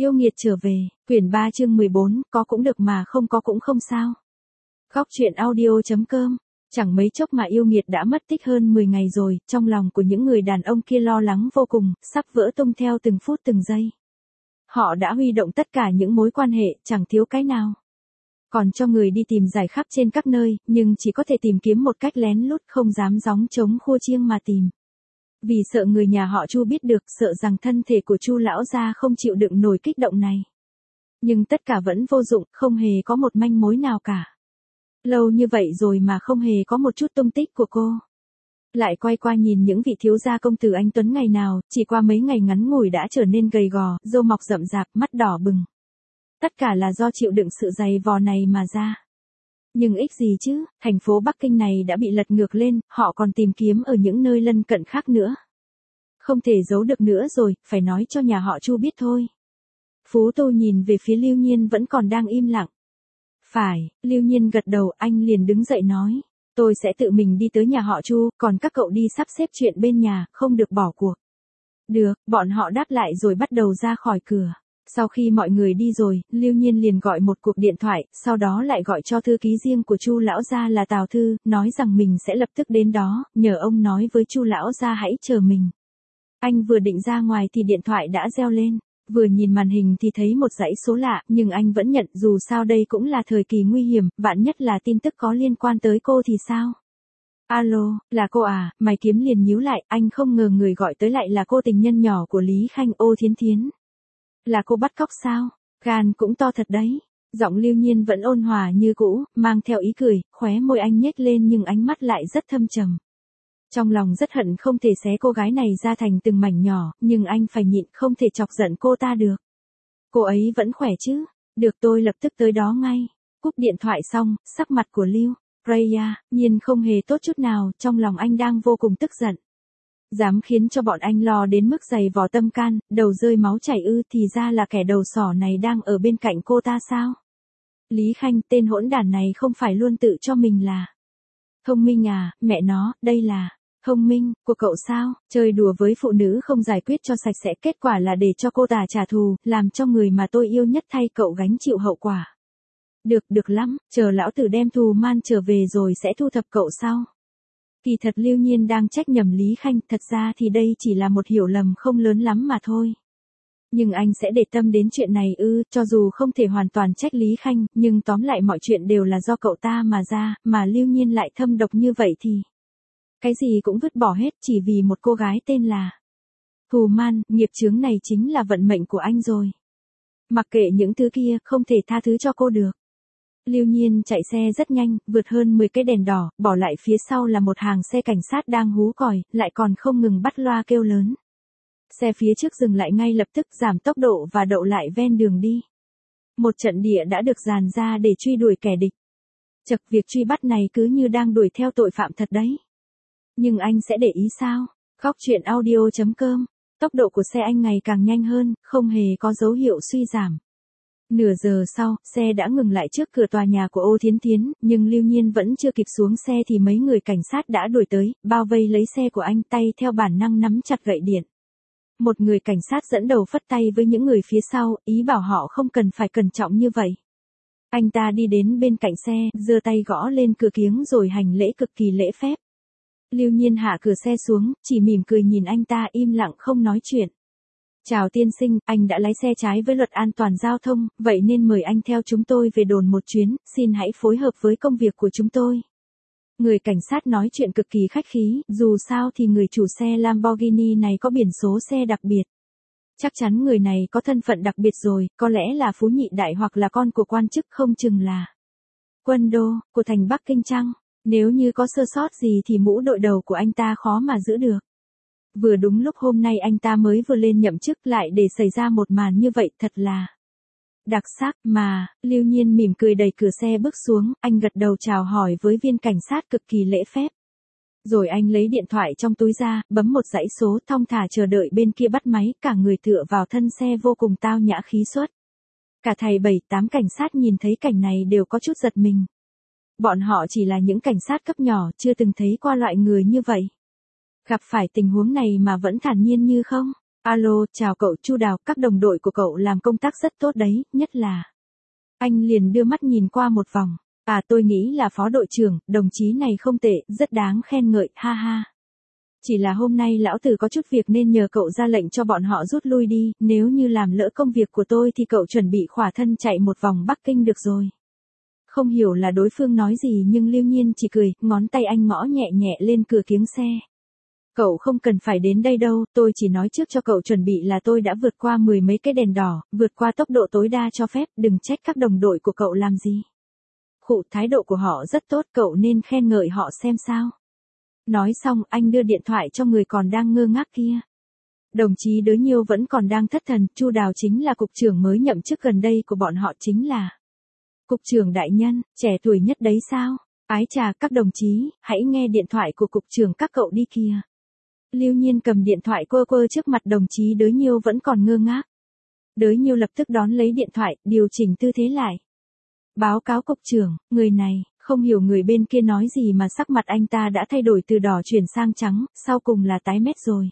Yêu nghiệt trở về, quyển 3 chương 14, có cũng được mà không có cũng không sao. Góc truyện audio.com. Chẳng mấy chốc mà yêu nghiệt đã mất tích hơn 10 ngày rồi, trong lòng của những người đàn ông kia lo lắng vô cùng, sắp vỡ tung theo từng phút từng giây. Họ đã huy động tất cả những mối quan hệ, chẳng thiếu cái nào. Còn cho người đi tìm giải khắp trên các nơi, nhưng chỉ có thể tìm kiếm một cách lén lút, không dám gióng trống khua chiêng mà tìm. Vì sợ người nhà họ Chu biết được, sợ rằng thân thể của Chu lão gia không chịu đựng nổi kích động này. Nhưng tất cả vẫn vô dụng, không hề có một manh mối nào cả. Lâu như vậy rồi mà không hề có một chút tung tích của cô. Lại quay qua nhìn những vị thiếu gia công tử anh tuấn ngày nào, chỉ qua mấy ngày ngắn ngủi đã trở nên gầy gò, râu mọc rậm rạp, mắt đỏ bừng. Tất cả là do chịu đựng sự dày vò này mà ra. Nhưng ích gì chứ, thành phố Bắc Kinh này đã bị lật ngược lên, họ còn tìm kiếm ở những nơi lân cận khác nữa. Không thể giấu được nữa rồi, phải nói cho nhà họ Chu biết thôi. Phú Tô nhìn về phía Lưu Nhiên vẫn còn đang im lặng. Phải, Lưu Nhiên gật đầu, anh liền đứng dậy nói. Tôi sẽ tự mình đi tới nhà họ Chu, còn các cậu đi sắp xếp chuyện bên nhà, không được bỏ cuộc. Được, bọn họ đáp lại rồi bắt đầu ra khỏi cửa. Sau khi mọi người đi rồi, Lưu Nhiên liền gọi một cuộc điện thoại, sau đó lại gọi cho thư ký riêng của Chu lão gia là Tào Thư, nói rằng mình sẽ lập tức đến đó, nhờ ông nói với Chu lão gia hãy chờ mình. Anh vừa định ra ngoài thì điện thoại đã reo lên, vừa nhìn màn hình thì thấy một dãy số lạ, nhưng anh vẫn nhận, dù sao đây cũng là thời kỳ nguy hiểm, vạn nhất là tin tức có liên quan tới cô thì sao? Alo, là cô à? Mày kiếm liền nhíu lại, anh không ngờ người gọi tới lại là cô tình nhân nhỏ của Lý Khanh, Ô Thiến Thiến. Là cô bắt cóc sao? Gan cũng to thật đấy. Giọng Lưu Nhiên vẫn ôn hòa như cũ, mang theo ý cười, khóe môi anh nhếch lên nhưng ánh mắt lại rất thâm trầm. Trong lòng rất hận không thể xé cô gái này ra thành từng mảnh nhỏ, nhưng anh phải nhịn, không thể chọc giận cô ta được. Cô ấy vẫn khỏe chứ? Được, tôi lập tức tới đó ngay. Cúp điện thoại xong, sắc mặt của Lưu Raya Nhiên không hề tốt chút nào, trong lòng anh đang vô cùng tức giận. Dám khiến cho bọn anh lo đến mức dày vò tâm can, đầu rơi máu chảy ư, thì ra là kẻ đầu sỏ này đang ở bên cạnh cô ta sao? Lý Khanh, tên hỗn đản này không phải luôn tự cho mình là thông minh à? Mẹ nó, đây là thông minh của cậu sao? Chơi đùa với phụ nữ không giải quyết cho sạch sẽ, kết quả là để cho cô ta trả thù, làm cho người mà tôi yêu nhất thay cậu gánh chịu hậu quả. Được lắm, chờ lão tử đem thù man trở về rồi sẽ thu thập cậu sau. Kỳ thật Lưu Nhiên đang trách nhầm Lý Khanh, thật ra thì đây chỉ là một hiểu lầm không lớn lắm mà thôi. Nhưng anh sẽ để tâm đến chuyện này ư? Cho dù không thể hoàn toàn trách Lý Khanh, nhưng tóm lại mọi chuyện đều là do cậu ta mà ra, mà Lưu Nhiên lại thâm độc như vậy thì cái gì cũng vứt bỏ hết chỉ vì một cô gái tên là Thù Man. Nghiệp chướng này chính là vận mệnh của anh rồi. Mặc kệ những thứ kia, không thể tha thứ cho cô được. Lưu Nhiên chạy xe rất nhanh, vượt hơn 10 cái đèn đỏ, bỏ lại phía sau là một hàng xe cảnh sát đang hú còi, lại còn không ngừng bắt loa kêu lớn. Xe phía trước dừng lại ngay lập tức, giảm tốc độ và đậu lại ven đường đi. Một trận địa đã được dàn ra để truy đuổi kẻ địch. Chật, việc truy bắt này cứ như đang đuổi theo tội phạm thật đấy. Nhưng anh sẽ để ý sao? Góc truyện audio.com. Tốc độ của xe anh ngày càng nhanh hơn, không hề có dấu hiệu suy giảm. Nửa giờ sau, xe đã ngừng lại trước cửa tòa nhà của Ô Thiến Thiến, nhưng Lưu Nhiên vẫn chưa kịp xuống xe thì mấy người cảnh sát đã đuổi tới, bao vây lấy xe của anh, tay theo bản năng nắm chặt gậy điện. Một người cảnh sát dẫn đầu phất tay với những người phía sau, ý bảo họ không cần phải cẩn trọng như vậy. Anh ta đi đến bên cạnh xe, giơ tay gõ lên cửa kiếng rồi hành lễ cực kỳ lễ phép. Lưu Nhiên hạ cửa xe xuống, chỉ mỉm cười nhìn anh ta, im lặng không nói chuyện. Chào tiên sinh, anh đã lái xe trái với luật an toàn giao thông, vậy nên mời anh theo chúng tôi về đồn một chuyến, xin hãy phối hợp với công việc của chúng tôi. Người cảnh sát nói chuyện cực kỳ khách khí, dù sao thì người chủ xe Lamborghini này có biển số xe đặc biệt. Chắc chắn người này có thân phận đặc biệt rồi, có lẽ là phú nhị đại hoặc là con của quan chức, không chừng là quân đô của thành Bắc Kinh chăng? Nếu như có sơ sót gì thì mũ đội đầu của anh ta khó mà giữ được. Vừa đúng lúc hôm nay anh ta mới vừa lên nhậm chức lại để xảy ra một màn như vậy, thật là đặc sắc mà. Lưu Nhiên mỉm cười đẩy cửa xe bước xuống, anh gật đầu chào hỏi với viên cảnh sát cực kỳ lễ phép. Rồi anh lấy điện thoại trong túi ra, bấm một dãy số, thong thả chờ đợi bên kia bắt máy, cả người tựa vào thân xe vô cùng tao nhã khí suất. Cả thầy 7-8 cảnh sát nhìn thấy cảnh này đều có chút giật mình. Bọn họ chỉ là những cảnh sát cấp nhỏ, chưa từng thấy qua loại người như vậy. Gặp phải tình huống này mà vẫn thản nhiên như không. Alo, chào cậu Chu Đào, các đồng đội của cậu làm công tác rất tốt đấy, nhất là. Anh liền đưa mắt nhìn qua một vòng. À, tôi nghĩ là phó đội trưởng, đồng chí này không tệ, rất đáng khen ngợi, ha ha. Chỉ là hôm nay lão tử có chút việc nên nhờ cậu ra lệnh cho bọn họ rút lui đi, nếu như làm lỡ công việc của tôi thì cậu chuẩn bị khỏa thân chạy một vòng Bắc Kinh được rồi. Không hiểu là đối phương nói gì nhưng Lưu Nhiên chỉ cười, ngón tay anh gõ nhẹ nhẹ lên cửa kiếng xe. Cậu không cần phải đến đây đâu, tôi chỉ nói trước cho cậu chuẩn bị là tôi đã vượt qua 10 mấy cái đèn đỏ, vượt qua tốc độ tối đa cho phép, đừng trách các đồng đội của cậu làm gì. Khụ, thái độ của họ rất tốt, cậu nên khen ngợi họ xem sao. Nói xong anh đưa điện thoại cho người còn đang ngơ ngác kia. Đồng chí Đới Nhiêu vẫn còn đang thất thần, Chu Đào chính là cục trưởng mới nhậm chức gần đây của bọn họ chính là. Cục trưởng đại nhân, trẻ tuổi nhất đấy sao? Ái chà các đồng chí, hãy nghe điện thoại của cục trưởng các cậu đi kìa. Lưu Nhiên cầm điện thoại quơ quơ trước mặt đồng chí Đới Nhiêu vẫn còn ngơ ngác. Đới Nhiêu lập tức đón lấy điện thoại, điều chỉnh tư thế lại. Báo cáo cục trưởng, người này, không hiểu người bên kia nói gì mà sắc mặt anh ta đã thay đổi từ đỏ chuyển sang trắng, sau cùng là tái mét rồi.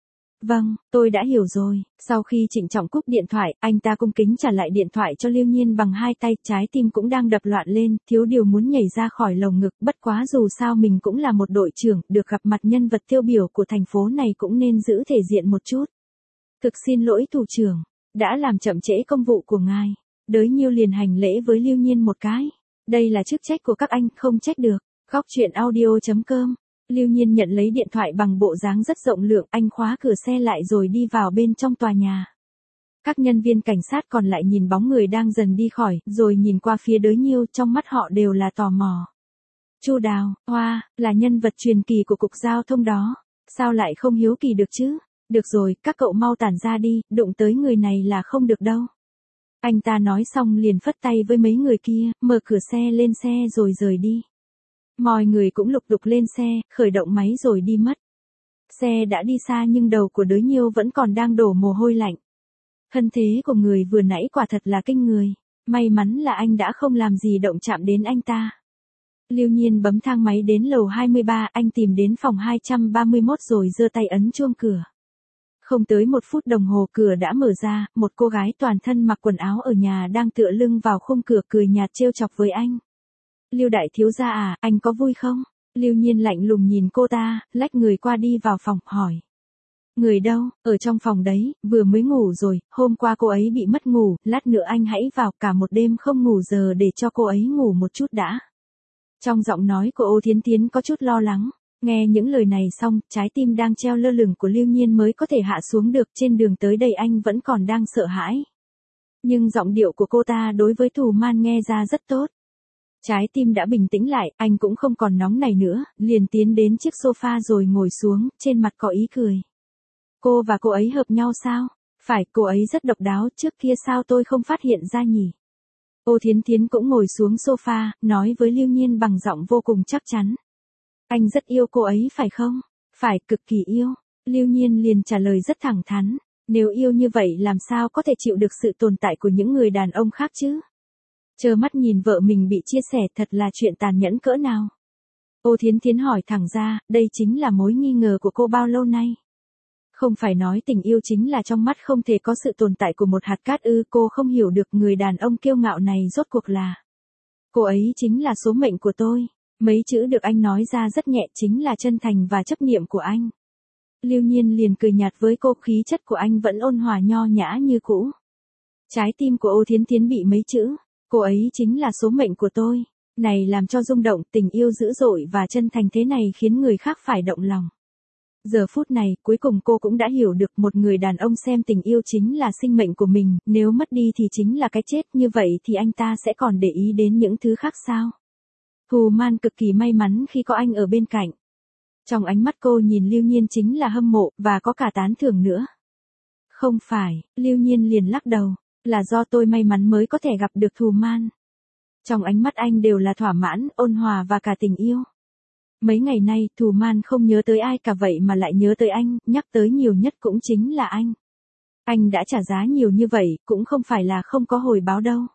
Vâng, tôi đã hiểu rồi. Sau khi trịnh trọng cúp điện thoại, anh ta cung kính trả lại điện thoại cho Lưu Nhiên bằng hai tay, trái tim cũng đang đập loạn lên, thiếu điều muốn nhảy ra khỏi lồng ngực, bất quá dù sao mình cũng là một đội trưởng, được gặp mặt nhân vật tiêu biểu của thành phố này cũng nên giữ thể diện một chút. Thực xin lỗi thủ trưởng, đã làm chậm trễ công vụ của ngài. Đới Nhiêu liền hành lễ với Lưu Nhiên một cái. Đây là chức trách của các anh, không trách được. Góc truyện audio.com. Lưu Nhiên nhận lấy điện thoại bằng bộ dáng rất rộng lượng, anh khóa cửa xe lại rồi đi vào bên trong tòa nhà. Các nhân viên cảnh sát còn lại nhìn bóng người đang dần đi khỏi, rồi nhìn qua phía Đới Nhiêu, trong mắt họ đều là tò mò. Chu Đào, hoa, là nhân vật truyền kỳ của cục giao thông đó. Sao lại không hiếu kỳ được chứ? Được rồi, các cậu mau tản ra đi, đụng tới người này là không được đâu. Anh ta nói xong liền phất tay với mấy người kia, mở cửa xe lên xe rồi rời đi. Mọi người cũng lục đục lên xe, khởi động máy rồi đi mất. Xe đã đi xa nhưng đầu của Đới Nhiêu vẫn còn đang đổ mồ hôi lạnh. Thân thế của người vừa nãy quả thật là kinh người. May mắn là anh đã không làm gì động chạm đến anh ta. Lưu Nhiên bấm thang máy đến lầu 23, anh tìm đến phòng 231 rồi giơ tay ấn chuông cửa. Không tới 1 phút đồng hồ cửa đã mở ra, một cô gái toàn thân mặc quần áo ở nhà đang tựa lưng vào khung cửa cười nhạt trêu chọc với anh. Lưu đại thiếu gia à, anh có vui không? Lưu Nhiên lạnh lùng nhìn cô ta, lách người qua đi vào phòng, hỏi. Người đâu, ở trong phòng đấy, vừa mới ngủ rồi, hôm qua cô ấy bị mất ngủ, lát nữa anh hãy vào, cả một đêm không ngủ giờ để cho cô ấy ngủ một chút đã. Trong giọng nói của Ô Thiến Thiến có chút lo lắng. Nghe những lời này xong, trái tim đang treo lơ lửng của Lưu Nhiên mới có thể hạ xuống được, trên đường tới đây anh vẫn còn đang sợ hãi. Nhưng giọng điệu của cô ta đối với Thù Man nghe ra rất tốt. Trái tim đã bình tĩnh lại, anh cũng không còn nóng này nữa, liền tiến đến chiếc sofa rồi ngồi xuống, trên mặt có ý cười. Cô và cô ấy hợp nhau sao? Phải, cô ấy rất độc đáo, trước kia sao tôi không phát hiện ra nhỉ? Ô Thiến Thiến cũng ngồi xuống sofa, nói với Lưu Nhiên bằng giọng vô cùng chắc chắn. Anh rất yêu cô ấy phải không? Phải, cực kỳ yêu. Lưu Nhiên liền trả lời rất thẳng thắn. Nếu yêu như vậy làm sao có thể chịu được sự tồn tại của những người đàn ông khác chứ? Trơ mắt nhìn vợ mình bị chia sẻ thật là chuyện tàn nhẫn cỡ nào. Ô Thiến Thiến hỏi thẳng ra, đây chính là mối nghi ngờ của cô bao lâu nay. Không phải nói tình yêu chính là trong mắt không thể có sự tồn tại của một hạt cát ư, cô không hiểu được người đàn ông kiêu ngạo này rốt cuộc là. Cô ấy chính là số mệnh của tôi. Mấy chữ được anh nói ra rất nhẹ, chính là chân thành và chấp niệm của anh. Lưu Nhiên liền cười nhạt với cô, khí chất của anh vẫn ôn hòa nho nhã như cũ. Trái tim của Ô Thiến Thiến bị mấy chữ, cô ấy chính là số mệnh của tôi, này làm cho rung động, tình yêu dữ dội và chân thành thế này khiến người khác phải động lòng. Giờ phút này, cuối cùng cô cũng đã hiểu được một người đàn ông xem tình yêu chính là sinh mệnh của mình, nếu mất đi thì chính là cái chết, như vậy thì anh ta sẽ còn để ý đến những thứ khác sao? Thù Man cực kỳ may mắn khi có anh ở bên cạnh. Trong ánh mắt cô nhìn Lưu Nhiên chính là hâm mộ, và có cả tán thưởng nữa. Không phải, Lưu Nhiên liền lắc đầu, là do tôi may mắn mới có thể gặp được Thù Man. Trong ánh mắt anh đều là thỏa mãn, ôn hòa và cả tình yêu. Mấy ngày nay, Thù Man không nhớ tới ai cả vậy mà lại nhớ tới anh, nhắc tới nhiều nhất cũng chính là anh. Anh đã trả giá nhiều như vậy, cũng không phải là không có hồi báo đâu.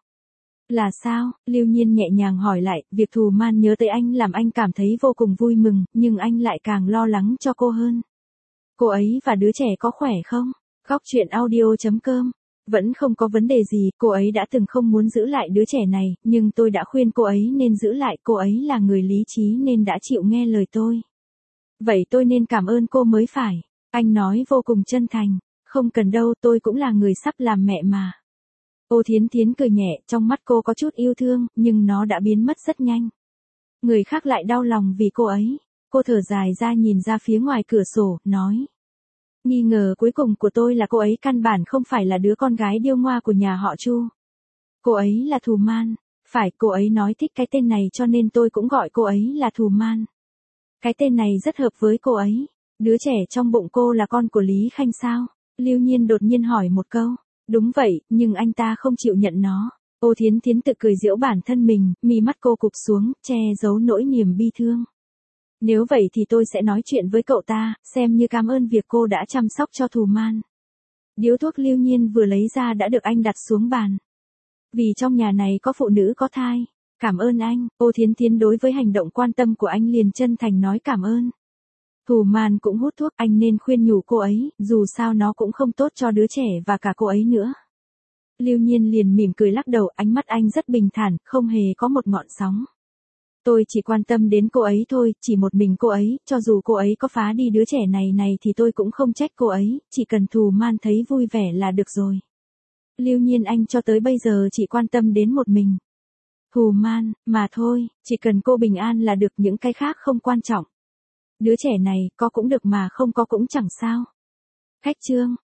Là sao? Lưu Nhiên nhẹ nhàng hỏi lại, việc Thù Man nhớ tới anh làm anh cảm thấy vô cùng vui mừng, nhưng anh lại càng lo lắng cho cô hơn. Cô ấy và đứa trẻ có khỏe không? Góc chuyện audio.com. Vẫn không có vấn đề gì, cô ấy đã từng không muốn giữ lại đứa trẻ này, nhưng tôi đã khuyên cô ấy nên giữ lại, cô ấy là người lý trí nên đã chịu nghe lời tôi. Vậy tôi nên cảm ơn cô mới phải. Anh nói vô cùng chân thành. Không cần đâu, tôi cũng là người sắp làm mẹ mà. Ô Thiến Thiến cười nhẹ, trong mắt cô có chút yêu thương, nhưng nó đã biến mất rất nhanh. Người khác lại đau lòng vì cô ấy. Cô thở dài ra nhìn ra phía ngoài cửa sổ, nói. Nghi ngờ cuối cùng của tôi là cô ấy căn bản không phải là đứa con gái điêu ngoa của nhà họ Chu. Cô ấy là Thù Man. Phải, cô ấy nói thích cái tên này cho nên tôi cũng gọi cô ấy là Thù Man. Cái tên này rất hợp với cô ấy. Đứa trẻ trong bụng cô là con của Lý Khanh sao? Lưu Nhiên đột nhiên hỏi một câu. Đúng vậy, nhưng anh ta không chịu nhận nó. Ô Thiến Thiến tự cười giễu bản thân mình, mí mắt cô cụp xuống, che giấu nỗi niềm bi thương. Nếu vậy thì tôi sẽ nói chuyện với cậu ta, xem như cảm ơn việc cô đã chăm sóc cho Thù Man. Điếu thuốc Lưu Nhiên vừa lấy ra đã được anh đặt xuống bàn. Vì trong nhà này có phụ nữ có thai. Cảm ơn anh. Ô Thiến Thiến đối với hành động quan tâm của anh liền chân thành nói cảm ơn. Thù Man cũng hút thuốc, anh nên khuyên nhủ cô ấy, dù sao nó cũng không tốt cho đứa trẻ và cả cô ấy nữa. Lưu Nhiên liền mỉm cười lắc đầu, ánh mắt anh rất bình thản, không hề có một ngọn sóng. Tôi chỉ quan tâm đến cô ấy thôi, chỉ một mình cô ấy, cho dù cô ấy có phá đi đứa trẻ này thì tôi cũng không trách cô ấy, chỉ cần Thù Man thấy vui vẻ là được rồi. Lưu Nhiên anh cho tới bây giờ chỉ quan tâm đến một mình. Thù Man, mà thôi, chỉ cần cô bình an là được, những cái khác không quan trọng. Đứa trẻ này, có cũng được mà không có cũng chẳng sao. Khách trương.